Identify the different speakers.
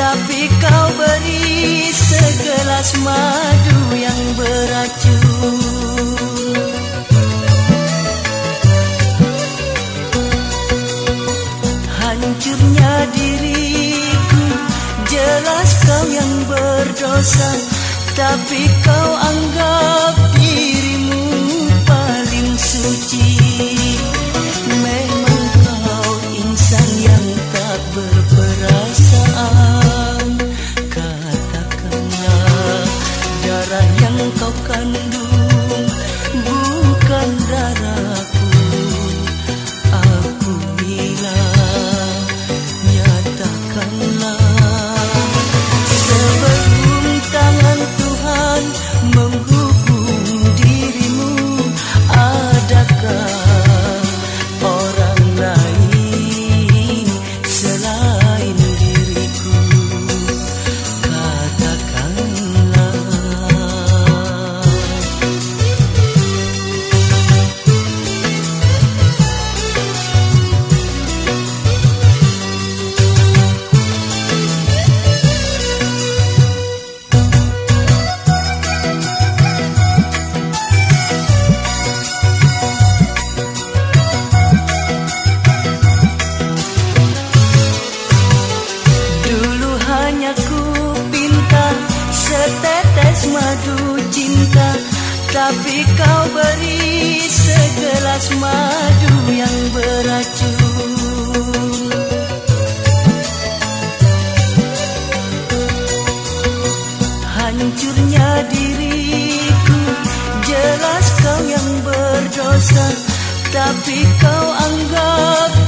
Speaker 1: tapi kau beri segelas madu yang beracun. Hancurnya diriku, jelas kau yang berdosa, tapi kau anggap dirimu paling suci. Memang kau insan yang tak berperasaan. Katakanlah, darah yang kau kandung bukan darahku. Aku bilang, nyatakanlah sebelum tangan Tuhan menghukum dirimu. Adakah orang lain selain diriku? Katakanlah. Setetes madu cinta, tapi kau beri segelas madu yang beracun. Hancurnya diriku, jelas kau yang berdosa, tapi kau anggap